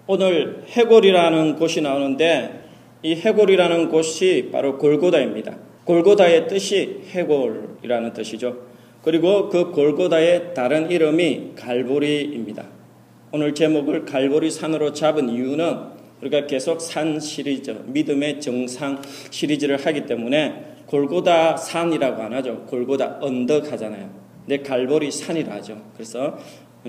오늘 해골이라는 곳이 나오는데 이 해골이라는 곳이 바로 골고다입니다. 골고다의 뜻이 해골이라는 뜻이죠. 그리고 그 골고다의 다른 이름이 갈보리입니다. 오늘 제목을 갈보리 산으로 잡은 이유는 우리가 계속 산 시리즈, 믿음의 정상 시리즈를 하기 때문에 골고다 산이라고 안 하죠. 골고다 언덕 하잖아요. 근데 갈보리 산이라 하죠. 그래서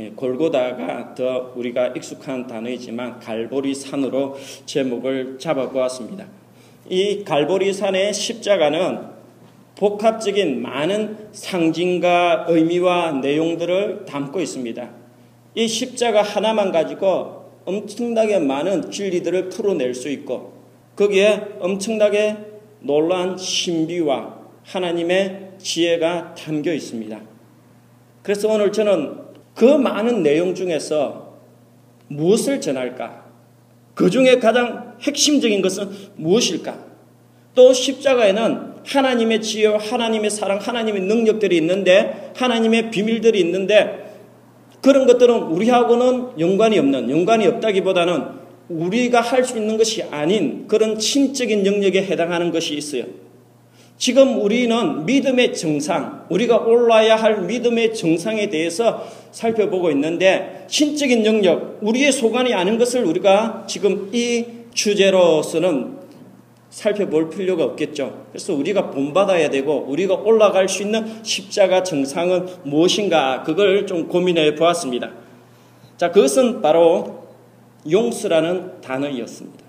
골고다가 더 우리가 익숙한 단어이지만 갈보리 산으로 제목을 잡아보았습니다. 이 갈보리 산의 십자가는 복합적인 많은 상징과 의미와 내용들을 담고 있습니다. 이 십자가 하나만 가지고 엄청나게 많은 진리들을 풀어낼 수 있고 거기에 엄청나게 놀라운 신비와 하나님의 지혜가 담겨 있습니다. 그래서 오늘 저는 그 많은 내용 중에서 무엇을 전할까? 그 중에 가장 핵심적인 것은 무엇일까? 또 십자가에는 하나님의 지혜와 하나님의 사랑, 하나님의 능력들이 있는데 하나님의 비밀들이 있는데 그런 것들은 우리하고는 연관이 없다기보다는 우리가 할 수 있는 것이 아닌 그런 신적인 영역에 해당하는 것이 있어요. 지금 우리는 믿음의 정상, 우리가 올라야 할 믿음의 정상에 대해서 살펴보고 있는데 신적인 영역, 우리의 소관이 아닌 것을 우리가 지금 이 주제로서는 살펴볼 필요가 없겠죠. 그래서 우리가 본받아야 되고 우리가 올라갈 수 있는 십자가 정상은 무엇인가 그걸 좀 고민해 보았습니다. 자, 그것은 바로 용서라는 단어였습니다.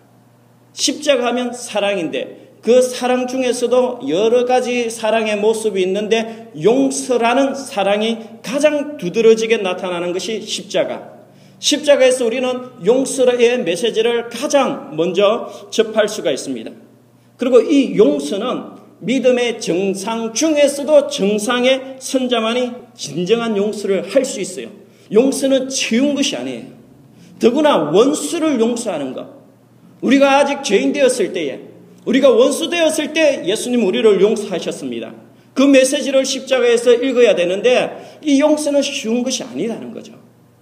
십자가 하면 사랑인데 그 사랑 중에서도 여러 가지 사랑의 모습이 있는데 용서라는 사랑이 가장 두드러지게 나타나는 것이 십자가. 십자가에서 우리는 용서의 메시지를 가장 먼저 접할 수가 있습니다. 그리고 이 용서는 믿음의 정상 중에서도 정상의 선자만이 진정한 용서를 할 수 있어요. 용서는 쉬운 것이 아니에요. 더구나 원수를 용서하는 것. 우리가 아직 죄인 되었을 때에 우리가 원수 되었을 때 예수님 우리를 용서하셨습니다. 그 메시지를 십자가에서 읽어야 되는데 이 용서는 쉬운 것이 아니라는 거죠.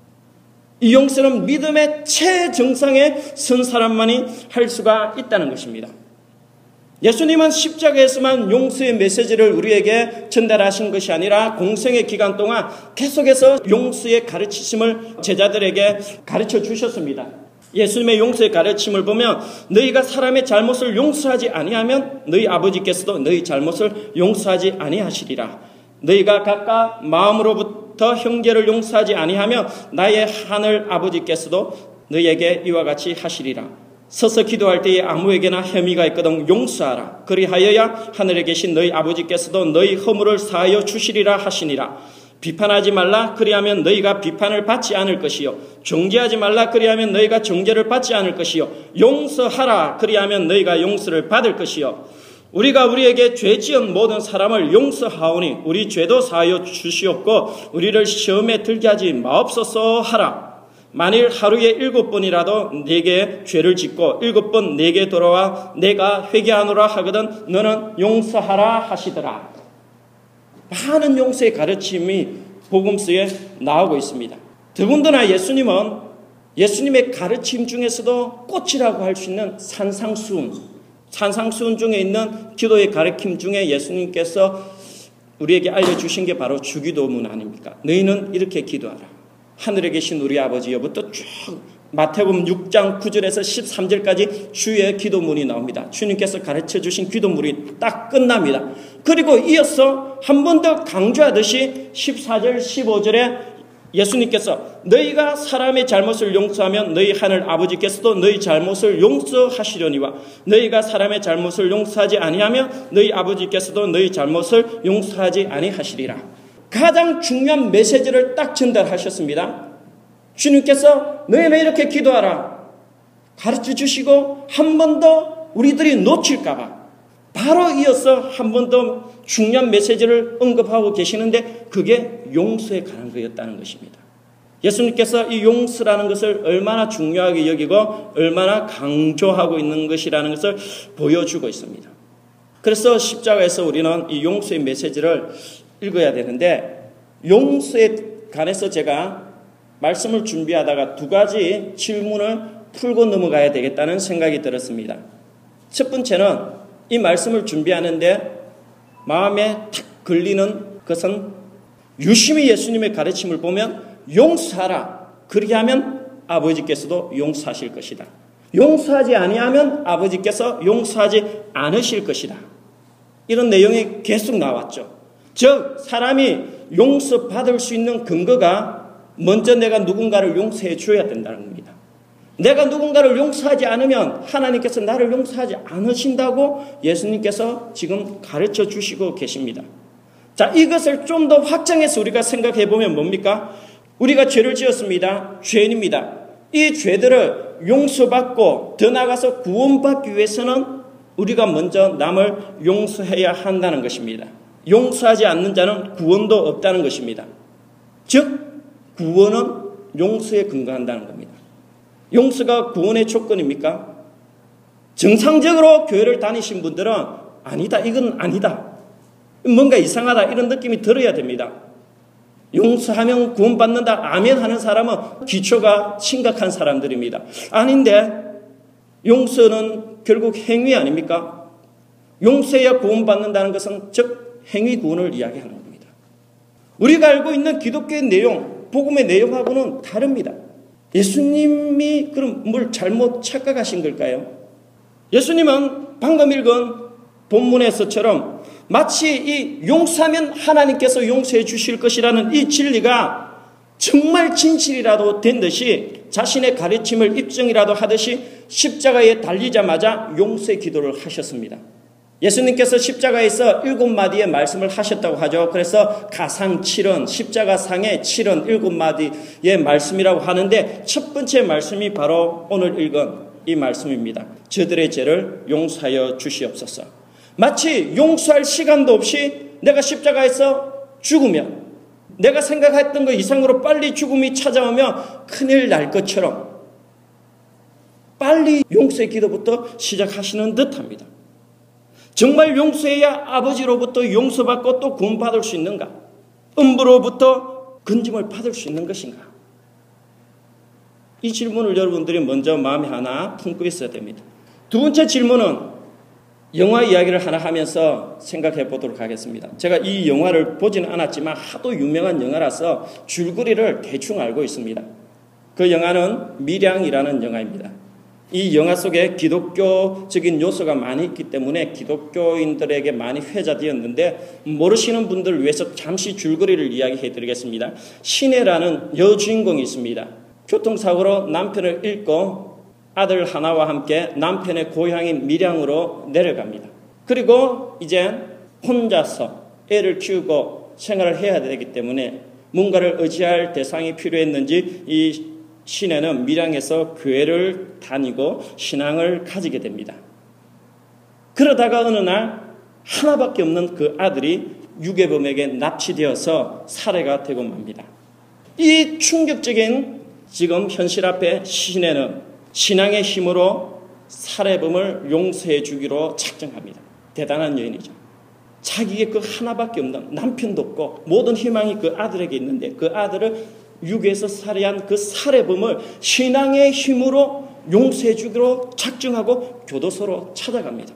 이 용서는 믿음의 최정상에 선 사람만이 할 수가 있다는 것입니다. 예수님은 십자가에서만 용서의 메시지를 우리에게 전달하신 것이 아니라 공생의 기간 동안 계속해서 용서의 가르치심을 제자들에게 가르쳐 주셨습니다. 예수님의 용서의 가르침을 보면 너희가 사람의 잘못을 용서하지 아니하면 너희 아버지께서도 너희 잘못을 용서하지 아니하시리라. 너희가 각각 마음으로부터 형제를 용서하지 아니하면 나의 하늘 아버지께서도 너희에게 이와 같이 하시리라. 서서 기도할 때에 아무에게나 혐의가 있거든 용서하라. 그리하여야 하늘에 계신 너희 아버지께서도 너희 허물을 사하여 주시리라 하시니라. 비판하지 말라. 그리하면 너희가 비판을 받지 않을 것이요. 정죄하지 말라. 그리하면 너희가 정죄를 받지 않을 것이요. 용서하라. 그리하면 너희가 용서를 받을 것이요. 우리가 우리에게 죄 지은 모든 사람을 용서하오니 우리 죄도 사하여 주시옵고 우리를 시험에 들게 하지 마옵소서 하라. 만일 하루에 7번이라도 내게 죄를 짓고 7번 내게 돌아와 내가 회개하노라 하거든 너는 용서하라 하시더라. 많은 용서의 가르침이 복음서에 나오고 있습니다. 더군다나 예수님은 예수님의 가르침 중에서도 꽃이라고 할 수 있는 산상수훈 중에 있는 기도의 가르침 중에 예수님께서 우리에게 알려주신 게 바로 주기도문 아닙니까? 너희는 이렇게 기도하라. 하늘에 계신 우리 아버지여부터 쭉 마태복음 6장 9절에서 13절까지 주의 기도문이 나옵니다. 주님께서 가르쳐 주신 기도문이 딱 끝납니다. 그리고 이어서 한 번 더 강조하듯이 14절 15절에 예수님께서 너희가 사람의 잘못을 용서하면 너희 하늘 아버지께서도 너희 잘못을 용서하시려니와 너희가 사람의 잘못을 용서하지 아니하면 너희 아버지께서도 너희 잘못을 용서하지 아니하시리라. 가장 중요한 메시지를 딱 전달하셨습니다. 주님께서 너희는 이렇게 기도하라 가르쳐 주시고 한 번 더 우리들이 놓칠까 봐 바로 이어서 한 번 더 중요한 메시지를 언급하고 계시는데 그게 용서에 관한 거였다는 것입니다. 예수님께서 이 용서라는 것을 얼마나 중요하게 여기고 얼마나 강조하고 있는 것이라는 것을 보여주고 있습니다. 그래서 십자가에서 우리는 이 용서의 메시지를 읽어야 되는데 용서에 관해서 제가 말씀을 준비하다가 두 가지 질문을 풀고 넘어가야 되겠다는 생각이 들었습니다. 첫 번째는 이 말씀을 준비하는데 마음에 탁 걸리는 것은 유심히 예수님의 가르침을 보면 용서하라. 그렇게 하면 아버지께서도 용서하실 것이다. 용서하지 아니하면 아버지께서 용서하지 않으실 것이다. 이런 내용이 계속 나왔죠. 즉 사람이 용서받을 수 있는 근거가 먼저 내가 누군가를 용서해 줘야 된다는 겁니다. 내가 누군가를 용서하지 않으면 하나님께서 나를 용서하지 않으신다고 예수님께서 지금 가르쳐 주시고 계십니다. 자, 이것을 좀 더 확장해서 우리가 생각해 보면 뭡니까? 우리가 죄를 지었습니다. 죄인입니다. 이 죄들을 용서받고 더 나아가서 구원받기 위해서는 우리가 먼저 남을 용서해야 한다는 것입니다. 용서하지 않는 자는 구원도 없다는 것입니다. 즉 구원은 용서에 근거한다는 겁니다. 용서가 구원의 조건입니까? 정상적으로 교회를 다니신 분들은 아니다, 이건 아니다, 뭔가 이상하다 이런 느낌이 들어야 됩니다. 용서하면 구원받는다 아멘 하는 사람은 기초가 심각한 사람들입니다. 아닌데 용서는 결국 행위 아닙니까? 용서해야 구원받는다는 것은 즉 행위 구원을 이야기하는 겁니다. 우리가 알고 있는 기독교의 내용, 복음의 내용하고는 다릅니다. 예수님이 그럼 뭘 잘못 착각하신 걸까요? 예수님은 방금 읽은 본문에서처럼 마치 이 용서하면 하나님께서 용서해 주실 것이라는 이 진리가 정말 진실이라도 된 듯이 자신의 가르침을 입증이라도 하듯이 십자가에 달리자마자 용서의 기도를 하셨습니다. 예수님께서 십자가에서 7마디의 말씀을 하셨다고 하죠. 그래서 가상 7은, 십자가상의 7은 7마디의 말씀이라고 하는데 첫 번째 말씀이 바로 오늘 읽은 이 말씀입니다. 저들의 죄를 용서하여 주시옵소서. 마치 용서할 시간도 없이 내가 십자가에서 죽으면 내가 생각했던 것 이상으로 빨리 죽음이 찾아오면 큰일 날 것처럼 빨리 용서의 기도부터 시작하시는 듯합니다. 정말 용서해야 아버지로부터 용서받고 또 구원받을 수 있는가? 음부로부터 건짐을 받을 수 있는 것인가? 이 질문을 여러분들이 먼저 마음에 하나 품고 있어야 됩니다. 두 번째 질문은 영화 이야기를 하나 하면서 생각해 보도록 하겠습니다. 제가 이 영화를 보지는 않았지만 하도 유명한 영화라서 줄거리를 대충 알고 있습니다. 그 영화는 밀양이라는 영화입니다. 이 영화 속에 기독교적인 요소가 많이 있기 때문에 기독교인들에게 많이 회자되었는데 모르시는 분들을 위해서 잠시 줄거리를 이야기해 드리겠습니다. 신혜라는 여주인공이 있습니다. 교통사고로 남편을 잃고 아들 하나와 함께 남편의 고향인 밀양으로 내려갑니다. 그리고 이제 혼자서 애를 키우고 생활을 해야 되기 때문에 뭔가를 의지할 대상이 필요했는지 이 신혜는 밀양에서 교회를 다니고 신앙을 가지게 됩니다. 그러다가 어느 날 하나밖에 없는 그 아들이 유괴범에게 납치되어서 살해가 되고 맙니다. 이 충격적인 지금 현실 앞에 신혜는 신앙의 힘으로 살해범을 용서해 주기로 작정합니다. 대단한 여인이죠. 자기의 그 하나밖에 없는 남편도 없고 모든 희망이 그 아들에게 있는데 그 아들을 유괴해서 살해한 그 살해범을 신앙의 힘으로 용서해 주기로 작정하고 교도소로 찾아갑니다.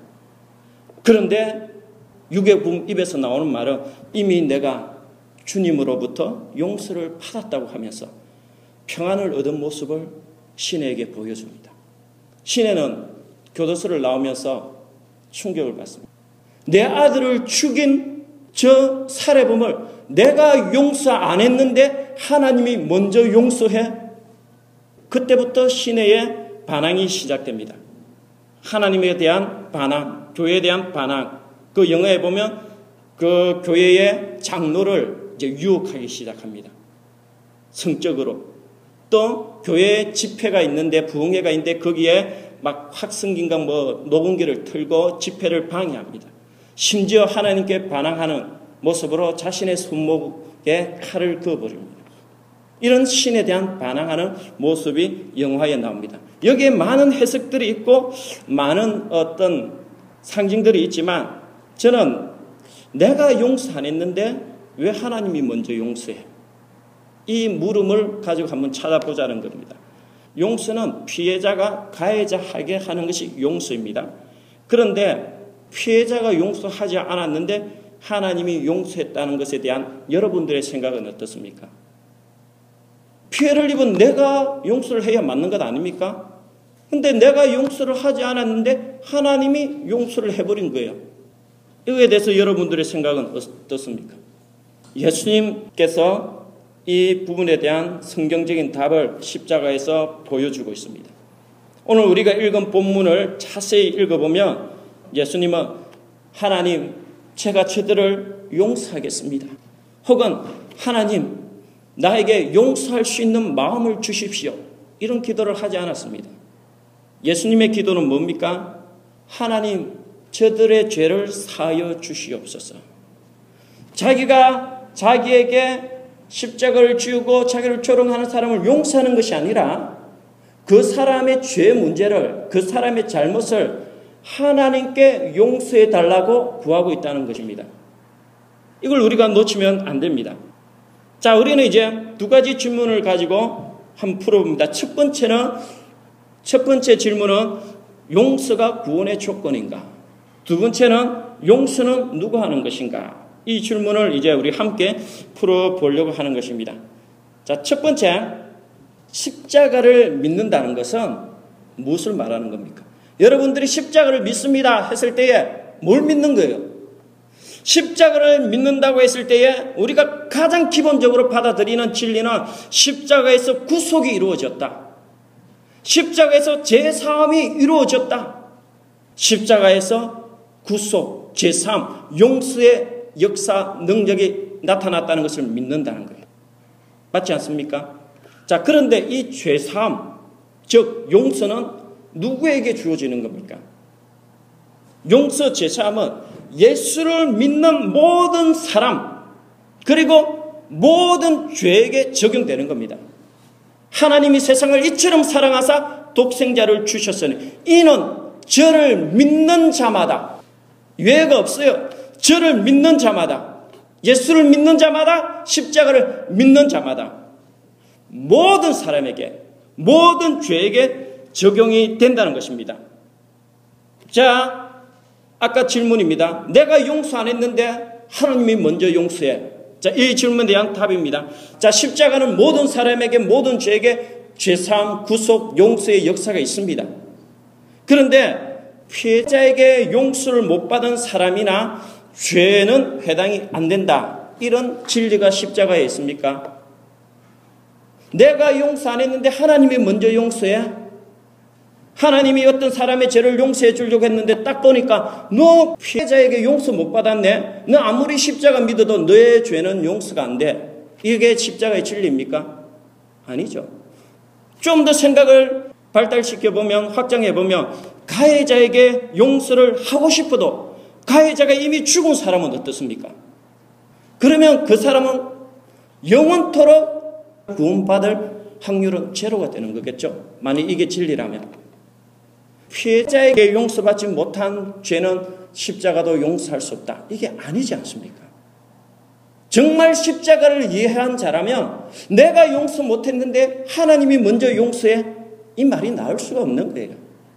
그런데 유괴범 입에서 나오는 말은 이미 내가 주님으로부터 용서를 받았다고 하면서 평안을 얻은 모습을 신혜에게 보여줍니다. 신혜는 교도소를 나오면서 충격을 받습니다. 내 아들을 죽인 저 살해범을 내가 용서 안 했는데 하나님이 먼저 용서해? 그때부터 신혜의 반항이 시작됩니다. 하나님에 대한 반항, 교회에 대한 반항. 그 영화에 보면 그 교회의 장로를 이제 유혹하기 시작합니다. 성적으로. 또 교회에 집회가 있는데 부흥회가 있는데 거기에 막 확성기인가 녹음기를 틀고 집회를 방해합니다. 심지어 하나님께 반항하는 모습으로 자신의 손목에 칼을 그어버립니다. 이런 신에 대한 반항하는 모습이 영화에 나옵니다. 여기에 많은 해석들이 있고 많은 어떤 상징들이 있지만 저는 내가 용서 안 했는데 왜 하나님이 먼저 용서해? 이 물음을 가지고 한번 찾아보자는 겁니다. 용서는 피해자가 가해자에게 하는 것이 용서입니다. 그런데 피해자가 용서하지 않았는데 하나님이 용서했다는 것에 대한 여러분들의 생각은 어떻습니까? 피해를 입은 내가 용서를 해야 맞는 것 아닙니까? 근데 내가 용서를 하지 않았는데 하나님이 용서를 해버린 거예요. 이거에 대해서 여러분들의 생각은 어떻습니까? 예수님께서 이 부분에 대한 성경적인 답을 십자가에서 보여주고 있습니다. 오늘 우리가 읽은 본문을 자세히 읽어보면 예수님은 하나님, 제가 저들을 용서하겠습니다. 혹은 하나님, 나에게 용서할 수 있는 마음을 주십시오. 이런 기도를 하지 않았습니다. 예수님의 기도는 뭡니까? 하나님, 저들의 죄를 사하여 주시옵소서. 자기가 자기에게 십자가를 지우고 자기를 조롱하는 사람을 용서하는 것이 아니라 그 사람의 죄 문제를, 그 사람의 잘못을 하나님께 용서해 달라고 구하고 있다는 것입니다. 이걸 우리가 놓치면 안 됩니다. 자, 우리는 이제 두 가지 질문을 가지고 한번 풀어봅니다. 첫 번째 질문은 용서가 구원의 조건인가? 두 번째는 용서는 누가 하는 것인가? 이 질문을 이제 우리 함께 풀어보려고 하는 것입니다. 자, 첫 번째, 십자가를 믿는다는 것은 무엇을 말하는 겁니까? 여러분들이 십자가를 믿습니다 했을 때에 뭘 믿는 거예요? 십자가를 믿는다고 했을 때에 우리가 가장 기본적으로 받아들이는 진리는 십자가에서 구속이 이루어졌다. 십자가에서 제사함이 이루어졌다. 십자가에서 구속, 제사함, 용서의 역사, 능력이 나타났다는 것을 믿는다는 거예요. 맞지 않습니까? 자, 그런데 이 죄사함, 즉 용서는 누구에게 주어지는 겁니까? 용서, 제사함은 예수를 믿는 모든 사람, 그리고 모든 죄에게 적용되는 겁니다. 하나님이 세상을 이처럼 사랑하사 독생자를 주셨으니 이는 저를 믿는 자마다, 예외가 없어요. 저를 믿는 자마다, 예수를 믿는 자마다, 십자가를 믿는 자마다 모든 사람에게, 모든 죄에게 적용이 된다는 것입니다. 자, 아까 질문입니다. 내가 용서 안 했는데 하나님이 먼저 용서해. 자, 이 질문에 대한 답입니다. 자, 십자가는 모든 사람에게, 모든 죄에게 죄사함, 구속, 용서의 역사가 있습니다. 그런데 피해자에게 용서를 못 받은 사람이나 죄는 해당이 안 된다. 이런 진리가 십자가에 있습니까? 내가 용서 안 했는데 하나님이 먼저 용서해? 하나님이 어떤 사람의 죄를 용서해 주려고 했는데 딱 보니까 너 피해자에게 용서 못 받았네? 너 아무리 십자가 믿어도 너의 죄는 용서가 안 돼. 이게 십자가의 진리입니까? 아니죠. 좀 더 생각을 발달시켜보면, 확장해보면 가해자에게 용서를 하고 싶어도 가해자가 이미 죽은 사람은 어떻습니까? 그러면 그 사람은 영원토록 구원받을 확률은 제로가 되는 거겠죠. 만약 이게 진리라면. 피해자에게 용서받지 못한 죄는 십자가도 용서할 수 없다. 이게 아니지 않습니까? 정말 십자가를 이해한 자라면 내가 용서 못했는데 하나님이 먼저 용서해? 이 말이 나올 수가 없는 거예요.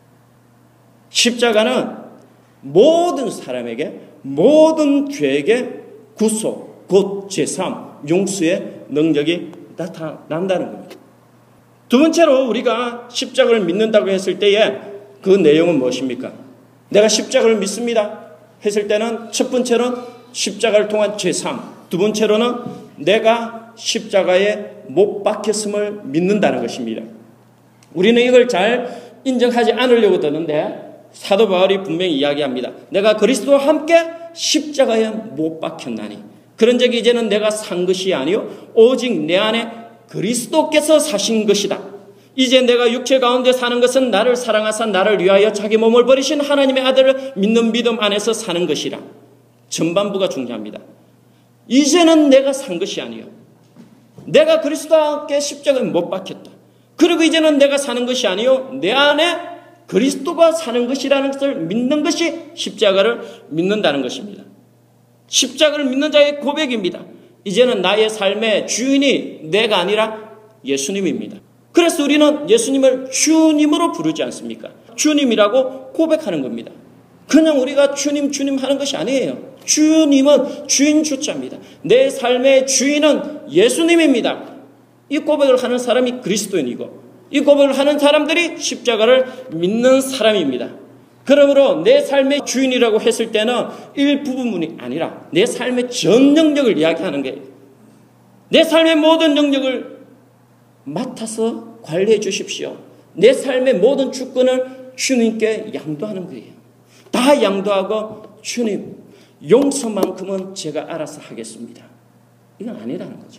십자가는 모든 사람에게, 모든 죄에게 구속, 곧 제사함, 용서의 능력이 나타난다는 겁니다. 두 번째로 우리가 십자가를 믿는다고 했을 때에 그 내용은 무엇입니까? 내가 십자가를 믿습니다 했을 때는 첫 번째로는 십자가를 통한 제사함, 두 번째로는 내가 십자가에 못 박혔음을 믿는다는 것입니다. 우리는 이걸 잘 인정하지 않으려고 드는데 사도 바울이 분명히 이야기합니다. 내가 그리스도와 함께 십자가에 못 박혔나니 그런 적이 이제는 내가 산 것이 아니요 오직 내 안에 그리스도께서 사신 것이다. 이제 내가 육체 가운데 사는 것은 나를 사랑하사 나를 위하여 자기 몸을 버리신 하나님의 아들을 믿는 믿음 안에서 사는 것이라. 전반부가 중요합니다. 이제는 내가 산 것이 아니요 내가 그리스도와 함께 십자가에 못 박혔다. 그리고 이제는 내가 사는 것이 아니요 내 안에 그리스도가 사는 것이라는 것을 믿는 것이 십자가를 믿는다는 것입니다. 십자가를 믿는 자의 고백입니다. 이제는 나의 삶의 주인이 내가 아니라 예수님입니다. 그래서 우리는 예수님을 주님으로 부르지 않습니까? 주님이라고 고백하는 겁니다. 그냥 우리가 주님 하는 것이 아니에요. 주님은 주인 주자입니다. 내 삶의 주인은 예수님입니다. 이 고백을 하는 사람이 그리스도인이고 이 고백을 하는 사람들이 십자가를 믿는 사람입니다. 그러므로 내 삶의 주인이라고 했을 때는 일부분이 아니라 내 삶의 전 영역을 이야기하는 거예요. 내 삶의 모든 영역을 맡아서 관리해 주십시오. 내 삶의 모든 주권을 주님께 양도하는 거예요. 다 양도하고 주님 용서만큼은 제가 알아서 하겠습니다. 이건 아니라는 거죠.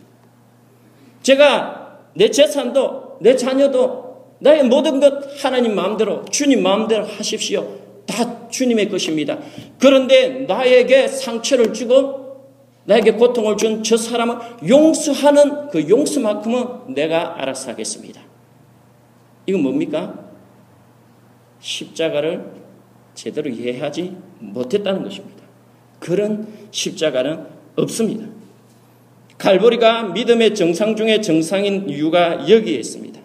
제가 내 재산도 내 자녀도 나의 모든 것 하나님 마음대로 주님 마음대로 하십시오. 다 주님의 것입니다. 그런데 나에게 상처를 주고 나에게 고통을 준 저 사람을 용서하는 그 용서만큼은 내가 알아서 하겠습니다. 이건 뭡니까? 십자가를 제대로 이해하지 못했다는 것입니다. 그런 십자가는 없습니다. 갈보리가 믿음의 정상 중에 정상인 이유가 여기에 있습니다.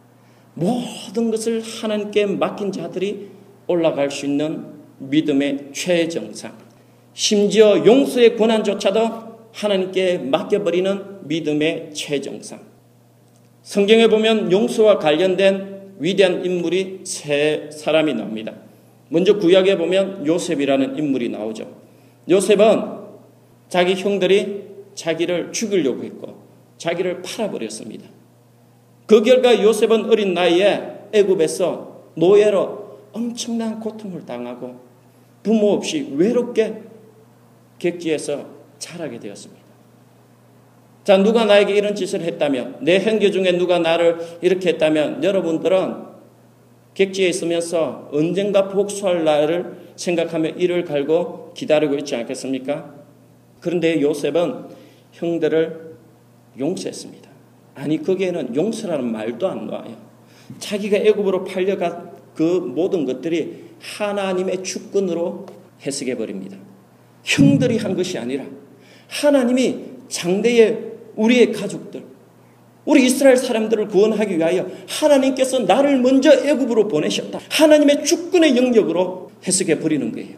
모든 것을 하나님께 맡긴 자들이 올라갈 수 있는 믿음의 최정상, 심지어 용서의 권한조차도 하나님께 맡겨버리는 믿음의 최정상. 성경에 보면 용서와 관련된 위대한 인물이 세 사람이 나옵니다. 먼저 구약에 보면 요셉이라는 인물이 나오죠. 요셉은 자기 형들이 자기를 죽이려고 했고 자기를 팔아버렸습니다. 그 결과 요셉은 어린 나이에 애굽에서 노예로 엄청난 고통을 당하고 부모 없이 외롭게 객지에서 자라게 되었습니다. 자, 누가 나에게 이런 짓을 했다면, 내 형제 중에 누가 나를 이렇게 했다면 여러분들은 객지에 있으면서 언젠가 복수할 날을 생각하며 이를 갈고 기다리고 있지 않겠습니까? 그런데 요셉은 형들을 용서했습니다. 아니, 거기에는 용서라는 말도 안 나와요. 자기가 애굽으로 팔려간 그 모든 것들이 하나님의 주권으로 해석해버립니다. 형들이 한 것이 아니라 하나님이 장대의 우리의 가족들, 우리 이스라엘 사람들을 구원하기 위하여 하나님께서 나를 먼저 애굽으로 보내셨다. 하나님의 주권의 영역으로 해석해버리는 거예요.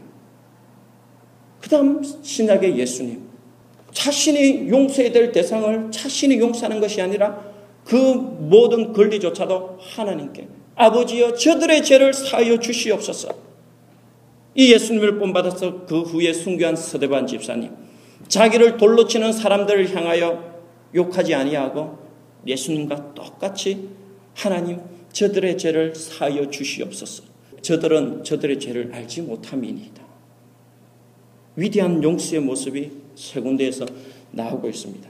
그 다음 신약의 예수님, 자신이 용서해야 될 대상을 자신이 용서하는 것이 아니라 그 모든 권리조차도 하나님께, 아버지여 저들의 죄를 사하여 주시옵소서. 이 예수님을 본받아서 그 후에 순교한 서대반 집사님, 자기를 돌로 치는 사람들을 향하여 욕하지 아니하고 예수님과 똑같이 하나님 저들의 죄를 사하여 주시옵소서. 저들은 저들의 죄를 알지 못함이니이다. 위대한 용서의 모습이 세 군데에서 나오고 있습니다.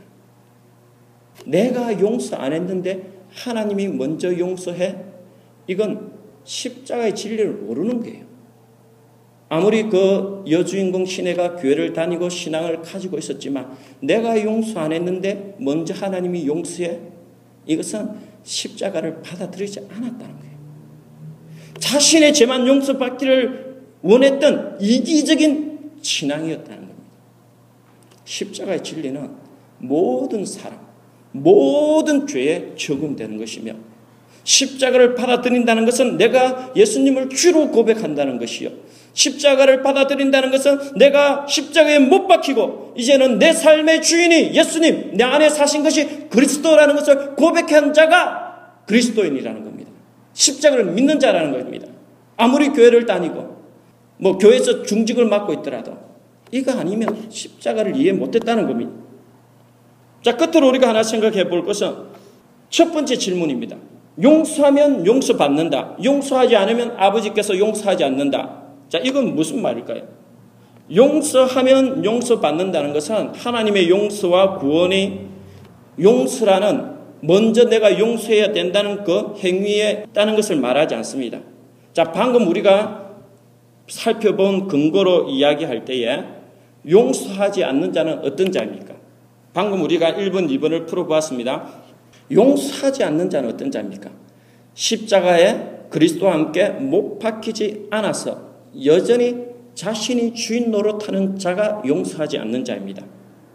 내가 용서 안 했는데 하나님이 먼저 용서해? 이건 십자가의 진리를 모르는 거예요. 아무리 그 여주인공 시내가 교회를 다니고 신앙을 가지고 있었지만 내가 용서 안 했는데 먼저 하나님이 용서해? 이것은 십자가를 받아들이지 않았다는 거예요. 자신의 죄만 용서받기를 원했던 이기적인 신앙이었다는 겁니다. 십자가의 진리는 모든 사람, 모든 죄에 적용되는 것이며 십자가를 받아들인다는 것은 내가 예수님을 주로 고백한다는 것이요. 십자가를 받아들인다는 것은 내가 십자가에 못 박히고 이제는 내 삶의 주인이 예수님, 내 안에 사신 것이 그리스도라는 것을 고백한 자가 그리스도인이라는 겁니다. 십자가를 믿는 자라는 겁니다. 아무리 교회를 다니고 교회에서 중직을 맡고 있더라도 이거 아니면 십자가를 이해 못했다는 겁니다. 자, 끝으로 우리가 하나 생각해 볼 것은 첫 번째 질문입니다. 용서하면 용서받는다. 용서하지 않으면 아버지께서 용서하지 않는다. 자, 이건 무슨 말일까요? 용서하면 용서받는다는 것은 하나님의 용서와 구원이 용서라는 먼저 내가 용서해야 된다는 그 행위에 있다는 것을 말하지 않습니다. 자, 방금 우리가 살펴본 근거로 이야기할 때에 용서하지 않는 자는 어떤 자입니까? 방금 우리가 1번, 2번을 풀어보았습니다. 용서하지 않는 자는 어떤 자입니까? 십자가에 그리스도와 함께 못 박히지 않아서 여전히 자신이 주인 노릇하는 자가 용서하지 않는 자입니다.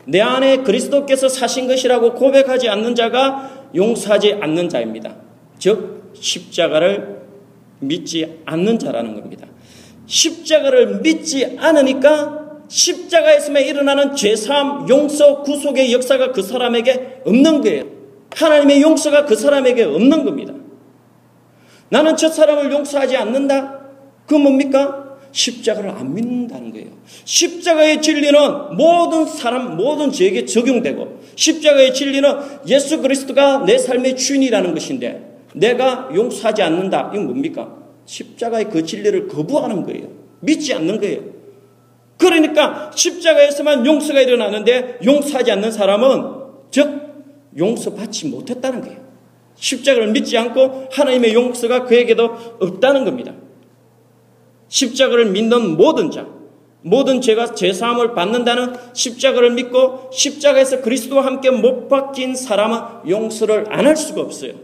내 안에 그리스도께서 사신 것이라고 고백하지 않는 자가 용서하지 않는 자입니다. 즉 십자가를 믿지 않는 자라는 겁니다. 십자가를 믿지 않으니까 십자가에서 일어나는 죄사함, 용서, 구속의 역사가 그 사람에게 없는 거예요. 하나님의 용서가 그 사람에게 없는 겁니다. 나는 저 사람을 용서하지 않는다? 그건 뭡니까? 십자가를 안 믿는다는 거예요. 십자가의 진리는 모든 사람, 모든 죄에게 적용되고 십자가의 진리는 예수 그리스도가 내 삶의 주인이라는 것인데 내가 용서하지 않는다. 이건 뭡니까? 십자가의 그 진리를 거부하는 거예요. 믿지 않는 거예요. 그러니까 십자가에서만 용서가 일어나는데 용서하지 않는 사람은 즉 용서받지 못했다는 거예요. 십자가를 믿지 않고 하나님의 용서가 그에게도 없다는 겁니다. 십자가를 믿는 모든 자, 모든 죄가 죄사함을 받는다는 십자가를 믿고 십자가에서 그리스도와 함께 못 박힌 사람은 용서를 안 할 수가 없어요.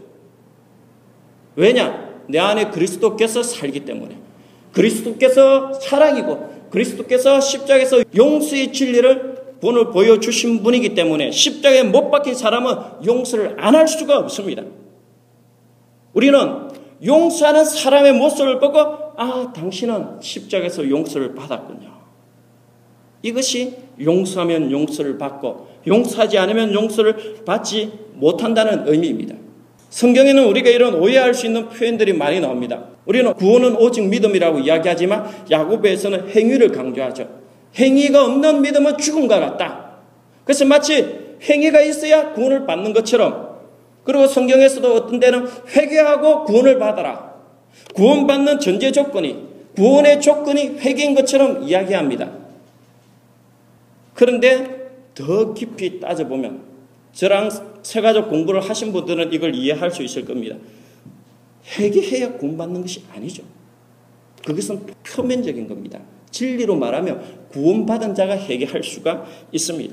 왜냐? 내 안에 그리스도께서 살기 때문에. 그리스도께서 사랑이고 그리스도께서 십자가에서 용서의 진리를 본을 보여주신 분이기 때문에 십자가에 못 박힌 사람은 용서를 안 할 수가 없습니다. 우리는 용서하는 사람의 모습을 보고 당신은 십자가에서 용서를 받았군요. 이것이 용서하면 용서를 받고 용서하지 않으면 용서를 받지 못한다는 의미입니다. 성경에는 우리가 이런 오해할 수 있는 표현들이 많이 나옵니다. 우리는 구원은 오직 믿음이라고 이야기하지만 야고보에서는 행위를 강조하죠. 행위가 없는 믿음은 죽음과 같다. 그래서 마치 행위가 있어야 구원을 받는 것처럼, 그리고 성경에서도 어떤 데는 회개하고 구원을 받아라. 구원받는 전제 조건이, 구원의 조건이 회개인 것처럼 이야기합니다. 그런데 더 깊이 따져보면 저랑 세가족 공부를 하신 분들은 이걸 이해할 수 있을 겁니다. 회개해야 구원받는 것이 아니죠. 그것은 표면적인 겁니다. 진리로 말하면 구원받은 자가 회개할 수가 있습니다.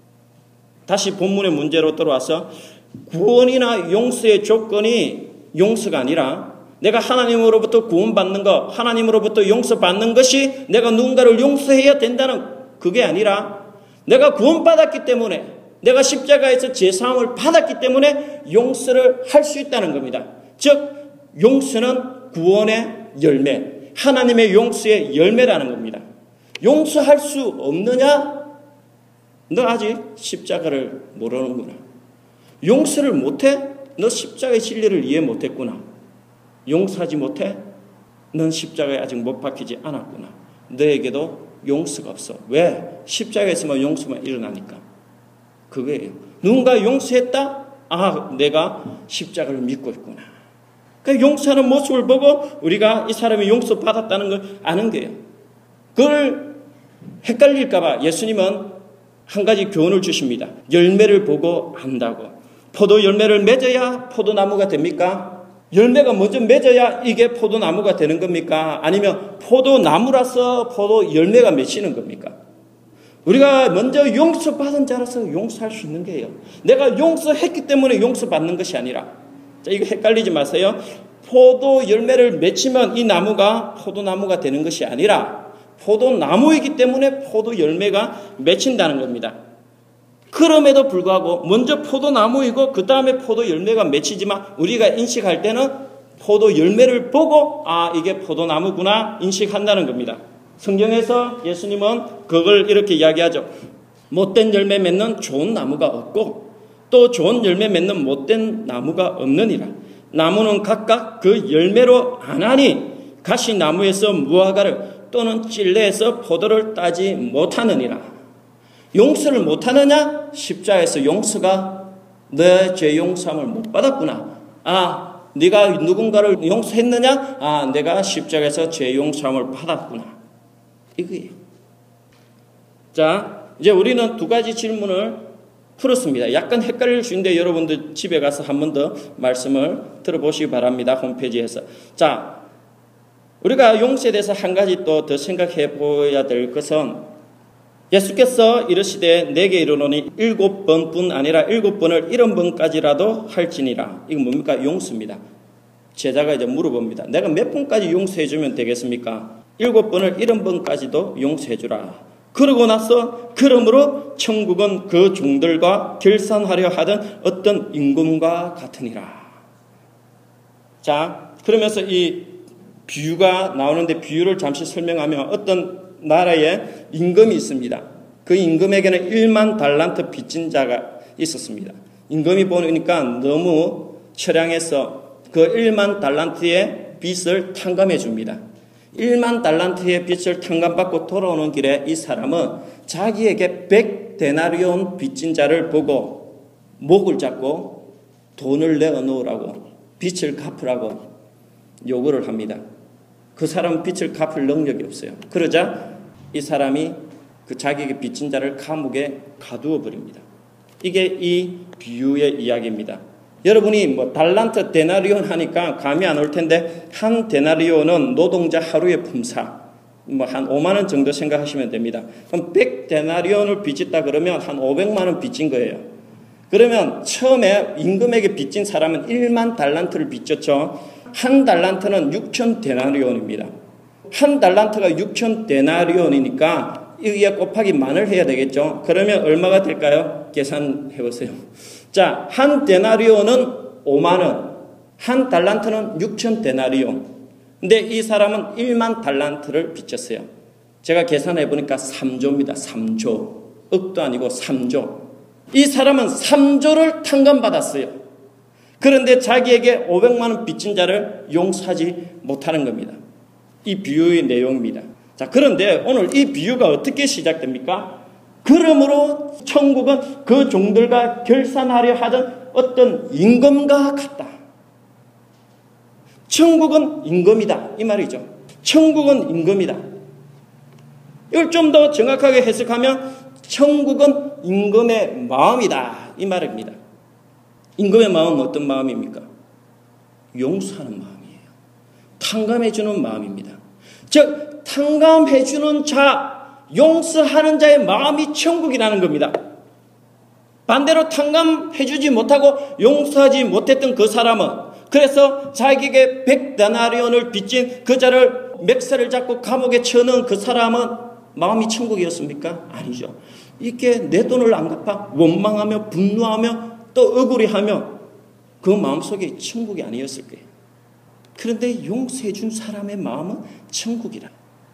다시 본문의 문제로 돌아와서 구원이나 용서의 조건이 용서가 아니라 내가 하나님으로부터 구원받는 것, 하나님으로부터 용서받는 것이 내가 누군가를 용서해야 된다는 그게 아니라 내가 구원받았기 때문에, 내가 십자가에서 죄사함을 받았기 때문에 용서를 할 수 있다는 겁니다. 즉 용서는 구원의 열매, 하나님의 용서의 열매라는 겁니다. 용서할 수 없느냐? 너 아직 십자가를 모르는구나. 용서를 못해? 너 십자가의 진리를 이해 못했구나. 용서하지 못해? 넌 십자가에 아직 못 박히지 않았구나. 너에게도 용서가 없어. 왜? 십자가에서만 용서만 일어나니까. 그거예요. 누군가 용서했다? 내가 십자가를 믿고 있구나. 그러니까 용서하는 모습을 보고 우리가 이 사람이 용서받았다는 걸 아는 거예요. 그걸 헷갈릴까봐 예수님은 한 가지 교훈을 주십니다. 열매를 보고 안다고. 포도 열매를 맺어야 포도나무가 됩니까? 열매가 먼저 맺어야 이게 포도나무가 되는 겁니까? 아니면 포도나무라서 포도 열매가 맺히는 겁니까? 우리가 먼저 용서받은 자라서 용서할 수 있는 거예요. 내가 용서했기 때문에 용서받는 것이 아니라, 자, 이거 헷갈리지 마세요. 포도 열매를 맺히면 이 나무가 포도나무가 되는 것이 아니라 포도나무이기 때문에 포도 열매가 맺힌다는 겁니다. 그럼에도 불구하고 먼저 포도나무이고 그 다음에 포도 열매가 맺히지만 우리가 인식할 때는 포도 열매를 보고 이게 포도나무구나 인식한다는 겁니다. 성경에서 예수님은 그걸 이렇게 이야기하죠. 못된 열매 맺는 좋은 나무가 없고 또 좋은 열매 맺는 못된 나무가 없느니라. 나무는 각각 그 열매로 아나니 가시나무에서 무화과를 또는 찔레에서 포도를 따지 못하느니라. 용서를 못하느냐? 십자가에서 용서가 내 죄 용서함을 못 받았구나. 네가 누군가를 용서했느냐? 내가 십자가에서 죄 용서함을 받았구나. 이거예요. 자, 이제 우리는 두 가지 질문을 풀었습니다. 약간 헷갈릴 수 있는데 여러분들 집에 가서 한 번 더 말씀을 들어보시기 바랍니다. 홈페이지에서. 자, 우리가 용서에 대해서 한 가지 또 더 생각해 보아야 될 것은 예수께서 이르시되 내게 이르노니 7번뿐 아니라 7번을 70번까지라도 할지니라. 이건 뭡니까? 용서입니다. 제자가 이제 물어봅니다. 내가 몇 번까지 용서해 주면 되겠습니까? 7번을 70번까지도 용서해 주라. 그러고 나서 그러므로 천국은 그 종들과 결산하려 하던 어떤 임금과 같으니라. 자, 그러면서 이 비유가 나오는데 비유를 잠시 설명하면 어떤 나라에 임금이 있습니다. 그 임금에게는 1만 달란트 빚진 자가 있었습니다. 임금이 보니까 너무 처량해서 그 1만 달란트의 빚을 탕감해 줍니다. 1만 달란트의 빚을 탕감받고 돌아오는 길에 이 사람은 자기에게 100데나리온 빚진 자를 보고 목을 잡고 돈을 내어놓으라고, 빚을 갚으라고 요구를 합니다. 그 사람은 빚을 갚을 능력이 없어요. 그러자 이 사람이 그 자기에게 빚진 자를 감옥에 가두어 버립니다. 이게 이 비유의 이야기입니다. 여러분이 뭐 달란트 데나리온 하니까 감이 안 올 텐데, 한 데나리온은 노동자 하루의 품사, 뭐 한 5만 원 정도 생각하시면 됩니다. 그럼 100데나리온을 빚졌다 그러면 한 500만 원 빚진 거예요. 그러면 처음에 임금에게 빚진 사람은 1만 달란트를 빚졌죠. 한 달란트는 6천 데나리온입니다. 한 달란트가 6천 데나리온이니까 이게 곱하기 만을 해야 되겠죠. 그러면 얼마가 될까요? 계산해 보세요. 자, 한 데나리온은 5만 원, 한 달란트는 6천 데나리온. 근데 이 사람은 1만 달란트를 빚졌어요. 제가 계산해 보니까 3조입니다. 3조. 억도 아니고 3조. 이 사람은 3조를 탕감받았어요. 그런데 자기에게 500만 원 빚진 자를 용서하지 못하는 겁니다. 이 비유의 내용입니다. 자, 그런데 오늘 이 비유가 어떻게 시작됩니까? 그러므로 천국은 그 종들과 결산하려 하던 어떤 임금과 같다. 천국은 임금이다, 이 말이죠. 천국은 임금이다. 이걸 좀 더 정확하게 해석하면 천국은 임금의 마음이다, 이 말입니다. 임금의 마음은 어떤 마음입니까? 용서하는 마음이에요. 탕감해주는 마음입니다. 즉 탕감해주는 자, 용서하는 자의 마음이 천국이라는 겁니다. 반대로 탕감해주지 못하고 용서하지 못했던 그 사람은, 그래서 자기에게 100데나리온을 빚진 그 자를 멱살을 잡고 감옥에 쳐넣은 그 사람은 마음이 천국이었습니까? 아니죠. 이게 내 돈을 안 갚아 원망하며 분노하며 또 억울해하며 그 마음속에 천국이 아니었을 거예요. 그런데 용서해 준 사람의 마음은 천국이라.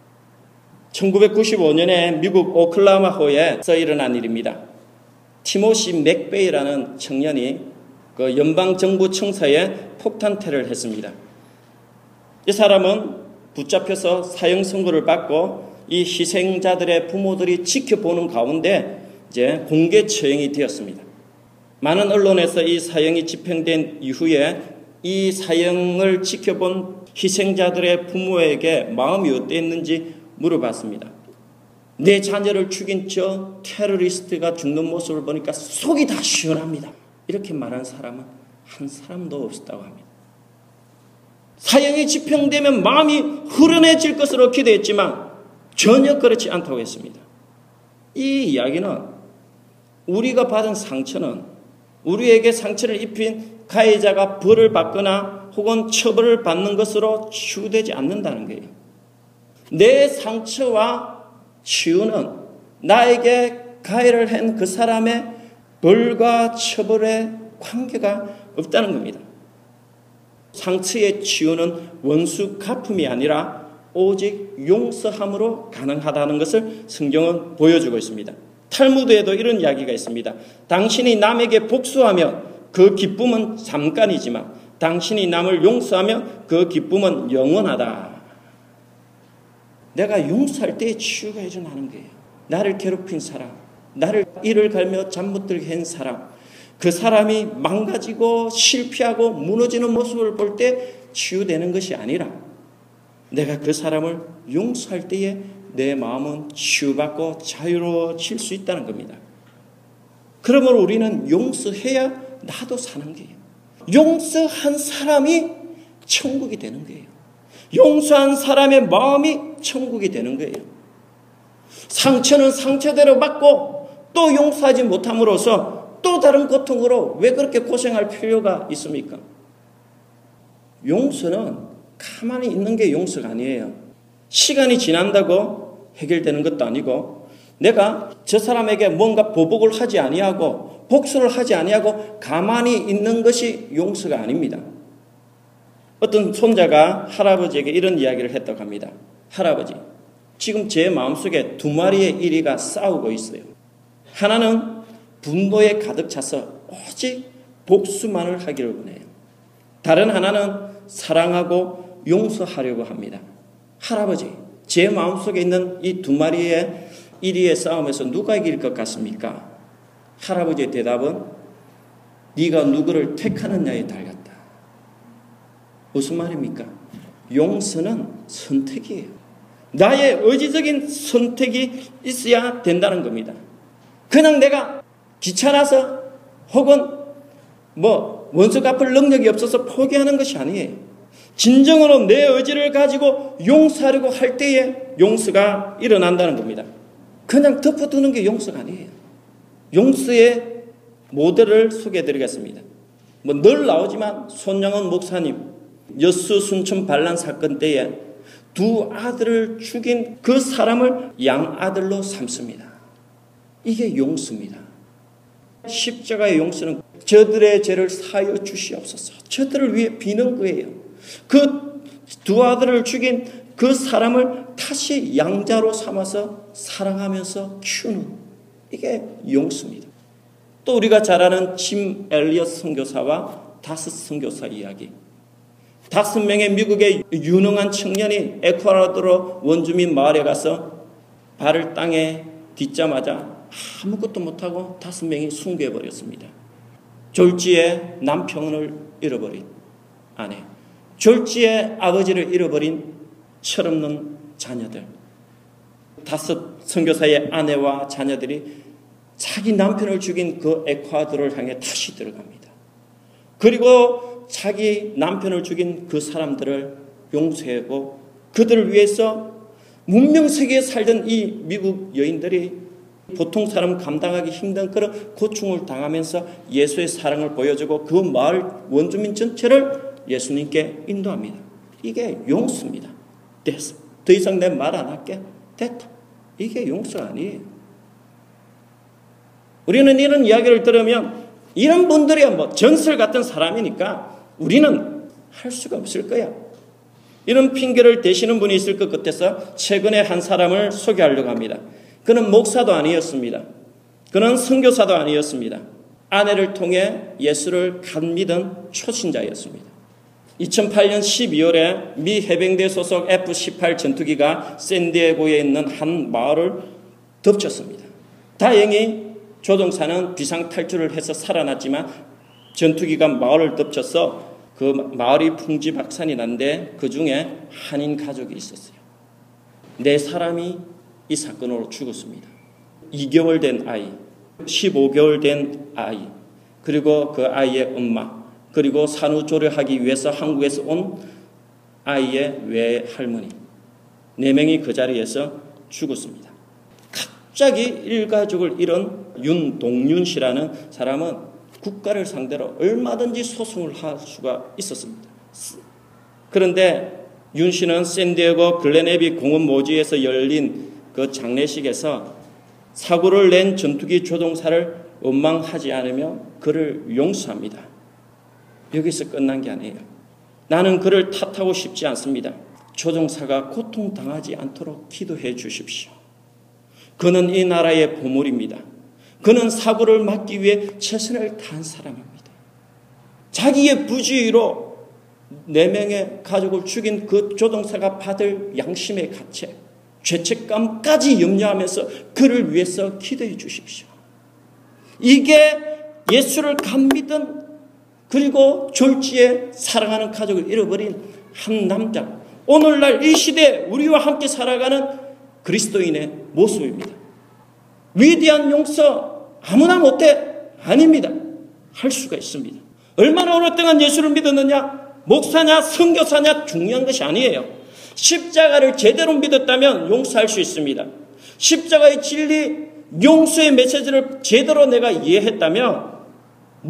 1995년에 미국 오클라호마주에서 일어난 일입니다. 티모시 맥베이라는 청년이 그 연방정부 청사에 폭탄테러를 했습니다. 이 사람은 붙잡혀서 사형 선고를 받고 이 희생자들의 부모들이 지켜보는 가운데 이제 공개 처형이 되었습니다. 많은 언론에서 이 사형이 집행된 이후에 이 사형을 지켜본 희생자들의 부모에게 마음이 어땠는지 물어봤습니다. 내 자녀를 죽인 저 테러리스트가 죽는 모습을 보니까 속이 다 시원합니다. 이렇게 말한 사람은 한 사람도 없었다고 합니다. 사형이 집행되면 마음이 후련해질 것으로 기대했지만 전혀 그렇지 않다고 했습니다. 이 이야기는 우리가 받은 상처는 우리에게 상처를 입힌 가해자가 벌을 받거나 혹은 처벌을 받는 것으로 치유되지 않는다는 거예요. 내 상처와 치유는 나에게 가해를 한 그 사람의 벌과 처벌의 관계가 없다는 겁니다. 상처의 치유는 원수 갚음이 아니라 오직 용서함으로 가능하다는 것을 성경은 보여주고 있습니다. 탈무드에도 이런 이야기가 있습니다. 당신이 남에게 복수하면 그 기쁨은 잠깐이지만 당신이 남을 용서하면 그 기쁨은 영원하다. 내가 용서할 때 치유가 일어나는 거예요. 나를 괴롭힌 사람, 나를 이를 갈며 잠 못 들게 한 사람, 그 사람이 망가지고 실패하고 무너지는 모습을 볼 때 치유되는 것이 아니라 내가 그 사람을 용서할 때에 내 마음은 치유받고 자유로워질 수 있다는 겁니다. 그러므로 우리는 용서해야 나도 사는 거예요. 용서한 사람이 천국이 되는 거예요. 용서한 사람의 마음이 천국이 되는 거예요. 상처는 상처대로 받고 또 용서하지 못함으로써 또 다른 고통으로 왜 그렇게 고생할 필요가 있습니까? 용서는 가만히 있는 게 용서가 아니에요. 시간이 지난다고 해결되는 것도 아니고 내가 저 사람에게 뭔가 보복을 하지 아니하고 복수를 하지 아니하고 가만히 있는 것이 용서가 아닙니다. 어떤 손자가 할아버지에게 이런 이야기를 했다고 합니다. 할아버지, 지금 제 마음속에 두 마리의 이리가 싸우고 있어요. 하나는 분노에 가득 차서 오직 복수만을 하기를 원해요. 다른 하나는 사랑하고 용서하려고 합니다. 할아버지, 제 마음속에 있는 이 두 마리의 이리의 싸움에서 누가 이길 것 같습니까? 할아버지의 대답은 네가 누구를 택하느냐에 달렸다. 무슨 말입니까? 용서는 선택이에요. 나의 의지적인 선택이 있어야 된다는 겁니다. 그냥 내가 귀찮아서 혹은 원수 갚을 능력이 없어서 포기하는 것이 아니에요. 진정으로 내 의지를 가지고 용서하려고 할 때에 용서가 일어난다는 겁니다. 그냥 덮어두는 게 용서가 아니에요. 용서의 모델을 소개해드리겠습니다. 늘 나오지만 손영은 목사님 여수 순천 반란 사건 때에 두 아들을 죽인 그 사람을 양아들로 삼습니다. 이게 용서입니다. 십자가의 용서는 저들의 죄를 사하여 주시옵소서. 저들을 위해 비는 거예요. 그 두 아들을 죽인 그 사람을 다시 양자로 삼아서 사랑하면서 키우는 이게 용서입니다. 또 우리가 잘 아는 짐 엘리엇 선교사와 다섯 선교사 이야기. 5명의 미국의 유능한 청년이 에콰도르 원주민 마을에 가서 발을 땅에 딛자마자 아무것도 못하고 5명이 순교해버렸습니다. 졸지에 남편을 잃어버린 아내, 졸지에 아버지를 잃어버린 철없는 자녀들. 5 선교사의 아내와 자녀들이 자기 남편을 죽인 그 에콰도르를 향해 다시 들어갑니다. 그리고 자기 남편을 죽인 그 사람들을 용서하고 그들을 위해서 문명세계에 살던 이 미국 여인들이 보통 사람 감당하기 힘든 그런 고충을 당하면서 예수의 사랑을 보여주고 그 마을 원주민 전체를 예수님께 인도합니다. 이게 용서입니다. 됐어. 더 이상 내 말 안 할게. 됐다. 이게 용서가 아니에요. 우리는 이런 이야기를 들으면 이런 분들이야 전설 같은 사람이니까 우리는 할 수가 없을 거야. 이런 핑계를 대시는 분이 있을 것 같아서 최근에 한 사람을 소개하려고 합니다. 그는 목사도 아니었습니다. 그는 선교사도 아니었습니다. 아내를 통해 예수를 간 믿은 초신자였습니다. 2008년 12월에 미 해병대 소속 F-18 전투기가 샌디에고에 있는 한 마을을 덮쳤습니다. 다행히 조종사는 비상탈출을 해서 살아났지만 전투기가 마을을 덮쳐서 그 마을이 풍지박산이 난데 그 중에 한인 가족이 있었어요. 4사람이 이 사건으로 죽었습니다. 2개월 된 아이, 15개월 된 아이, 그리고 그 아이의 엄마, 그리고 산후조리하기 위해서 한국에서 온 아이의 외할머니 4명이 그 자리에서 죽었습니다. 갑자기 일가족을 잃은 윤동윤 씨라는 사람은 국가를 상대로 얼마든지 소송을 할 수가 있었습니다. 그런데 윤 씨는 샌디에고 글렌애비 공원 모지에서 열린 그 장례식에서 사고를 낸 전투기 조종사를 원망하지 않으며 그를 용서합니다. 여기서 끝난 게 아니에요. 나는 그를 탓하고 싶지 않습니다. 조종사가 고통당하지 않도록 기도해 주십시오. 그는 이 나라의 보물입니다. 그는 사고를 막기 위해 최선을 다한 사람입니다. 자기의 부주의로 4명의 가족을 죽인 그 조종사가 받을 양심의 가책, 죄책감까지 염려하면서 그를 위해서 기도해 주십시오. 이게 예수를 간 믿은 그리고 졸지에 사랑하는 가족을 잃어버린 한 남자, 오늘날 이 시대에 우리와 함께 살아가는 그리스도인의 모습입니다. 위대한 용서 아무나 못해? 아닙니다. 할 수가 있습니다. 얼마나 오랫동안 예수를 믿었느냐, 목사냐 선교사냐 중요한 것이 아니에요. 십자가를 제대로 믿었다면 용서할 수 있습니다. 십자가의 진리, 용서의 메시지를 제대로 내가 이해했다면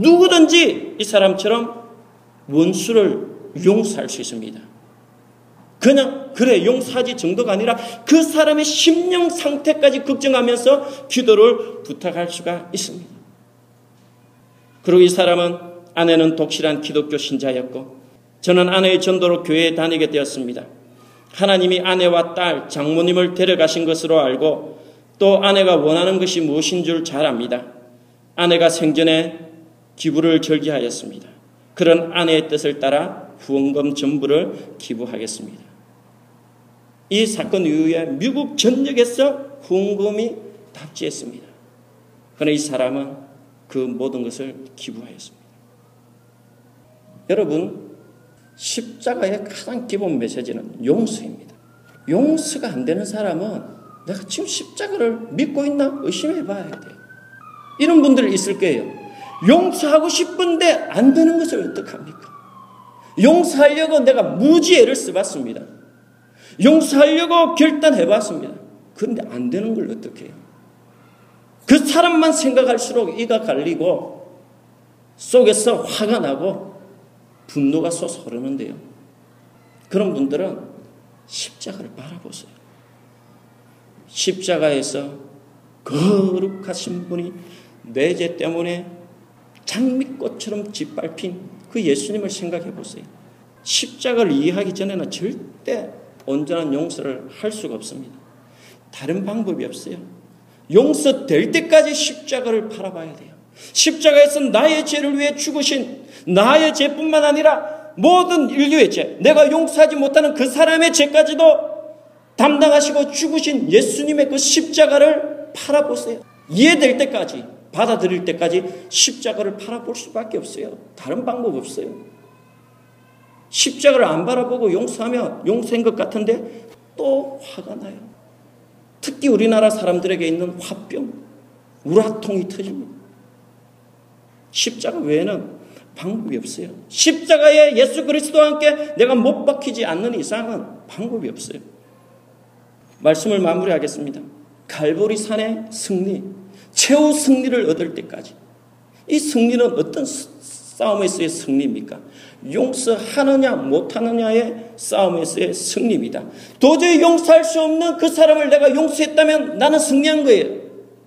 누구든지 이 사람처럼 원수를 용서할 수 있습니다. 그냥 그래 용서하지 정도가 아니라 그 사람의 심령 상태까지 걱정하면서 기도를 부탁할 수가 있습니다. 그리고 이 사람은 아내는 독실한 기독교 신자였고 저는 아내의 전도로 교회에 다니게 되었습니다. 하나님이 아내와 딸, 장모님을 데려가신 것으로 알고 또 아내가 원하는 것이 무엇인 줄 잘 압니다. 아내가 생전에 기부를 절기하였습니다. 그런 아내의 뜻을 따라 후원금 전부를 기부하겠습니다. 이 사건 이후에 미국 전역에서 후원금이 답지했습니다. 그러나 이 사람은 그 모든 것을 기부하였습니다. 여러분, 십자가의 가장 기본 메시지는 용서입니다. 용서가 안 되는 사람은 내가 지금 십자가를 믿고 있나 의심해 봐야 돼요. 이런 분들 있을 거예요. 용서하고 싶은데 안 되는 것을 어떡합니까? 용서하려고 내가 무지애를 써봤습니다. 용서하려고 결단해봤습니다. 그런데 안 되는 걸 어떻게 해요? 그 사람만 생각할수록 이가 갈리고 속에서 화가 나고 분노가 솟아오르는데요. 그런 분들은 십자가를 바라보세요. 십자가에서 거룩하신 분이 내 죄 때문에 장미꽃처럼 짓밟힌 그 예수님을 생각해 보세요. 십자가를 이해하기 전에는 절대 온전한 용서를 할 수가 없습니다. 다른 방법이 없어요. 용서될 때까지 십자가를 바라봐야 돼요. 십자가에서 나의 죄를 위해 죽으신 나의 죄뿐만 아니라 모든 인류의 죄, 내가 용서하지 못하는 그 사람의 죄까지도 담당하시고 죽으신 예수님의 그 십자가를 바라보세요. 이해될 때까지, 받아들일 때까지 십자가를 바라볼 수밖에 없어요. 다른 방법 없어요. 십자가를 안 바라보고 용서하면 용서인 것 같은데 또 화가 나요. 특히 우리나라 사람들에게 있는 화병, 우라통이 터집니다. 십자가 외에는 방법이 없어요. 십자가에 예수 그리스도와 함께 내가 못 박히지 않는 이상은 방법이 없어요. 말씀을 마무리하겠습니다. 갈보리 산의 승리, 최후 승리를 얻을 때까지. 이 승리는 어떤 싸움에서의 승리입니까? 용서하느냐 못하느냐의 싸움에서의 승리입니다. 도저히 용서할 수 없는 그 사람을 내가 용서했다면 나는 승리한 거예요.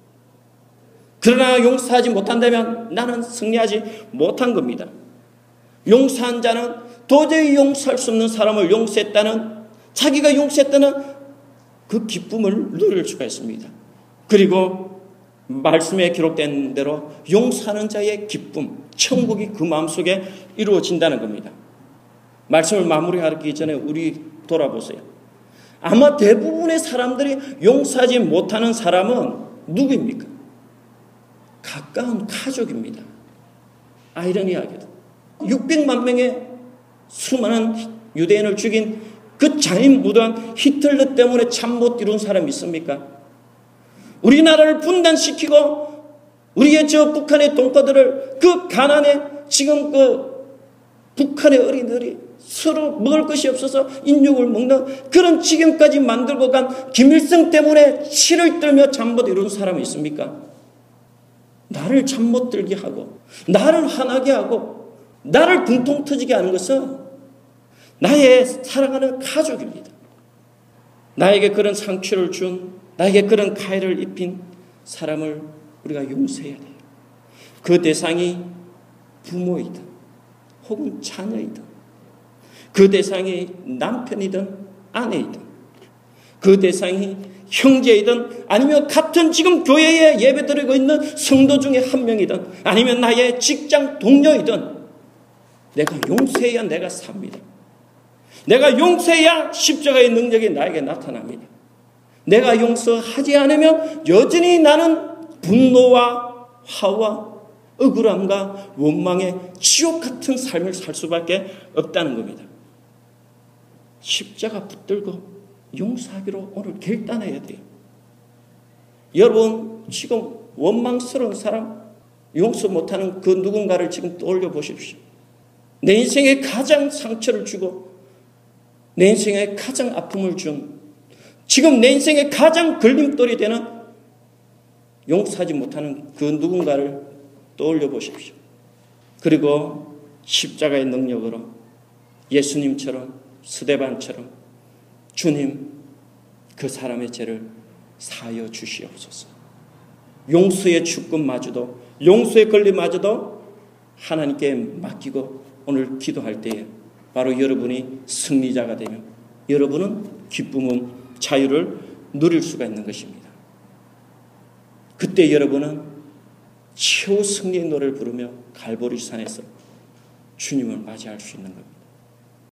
그러나 용서하지 못한다면 나는 승리하지 못한 겁니다. 용서한 자는 도저히 용서할 수 없는 사람을 용서했다는, 자기가 용서했다는 그 기쁨을 누릴 수가 있습니다. 그리고 말씀에 기록된 대로 용서하는 자의 기쁨, 천국이 그 마음속에 이루어진다는 겁니다. 말씀을 마무리하기 전에 우리 돌아보세요. 아마 대부분의 사람들이 용서하지 못하는 사람은 누구입니까? 가까운 가족입니다. 아이러니하게도 600만 명의 수많은 유대인을 죽인 그 잔인무도한 히틀러 때문에 참 못 이룬 사람이 있습니까? 우리나라를 분단시키고 우리의 저 북한의 동포들을 그 가난에 지금 그 북한의 어린이들이 서로 먹을 것이 없어서 인육을 먹는 그런 지경까지 만들고 간 김일성 때문에 치를 떨며 잠 못 이룬 사람이 있습니까? 나를 잠 못 들게 하고 나를 화나게 하고 나를 분통 터지게 하는 것은 나의 사랑하는 가족입니다. 나에게 그런 상처를 준, 나에게 그런 가해를 입힌 사람을 우리가 용서해야 돼요. 그 대상이 부모이든 혹은 자녀이든, 그 대상이 남편이든 아내이든, 그 대상이 형제이든 아니면 같은 지금 교회에 예배드리고 있는 성도 중에 한 명이든 아니면 나의 직장 동료이든 내가 용서해야 내가 삽니다. 내가 용서해야 십자가의 능력이 나에게 나타납니다. 내가 용서하지 않으면 여전히 나는 분노와 화와 억울함과 원망의 지옥 같은 삶을 살 수밖에 없다는 겁니다. 십자가 붙들고 용서하기로 오늘 결단해야 돼요. 여러분 지금 원망스러운 사람, 용서 못하는 그 누군가를 지금 떠올려 보십시오. 내 인생에 가장 상처를 주고 내 인생에 가장 아픔을 준, 지금 내 인생에 가장 걸림돌이 되는 용서하지 못하는 그 누군가를 떠올려 보십시오. 그리고 십자가의 능력으로 예수님처럼, 스데반처럼 주님, 그 사람의 죄를 사하여 주시옵소서. 용서의 축복마저도, 용서의 권리마저도 하나님께 맡기고 오늘 기도할 때에 바로 여러분이 승리자가 되며 여러분은 기쁨은 자유를 누릴 수가 있는 것입니다. 그때 여러분은 최후 승리의 노래를 부르며 갈보리 산에서 주님을 맞이할 수 있는 겁니다.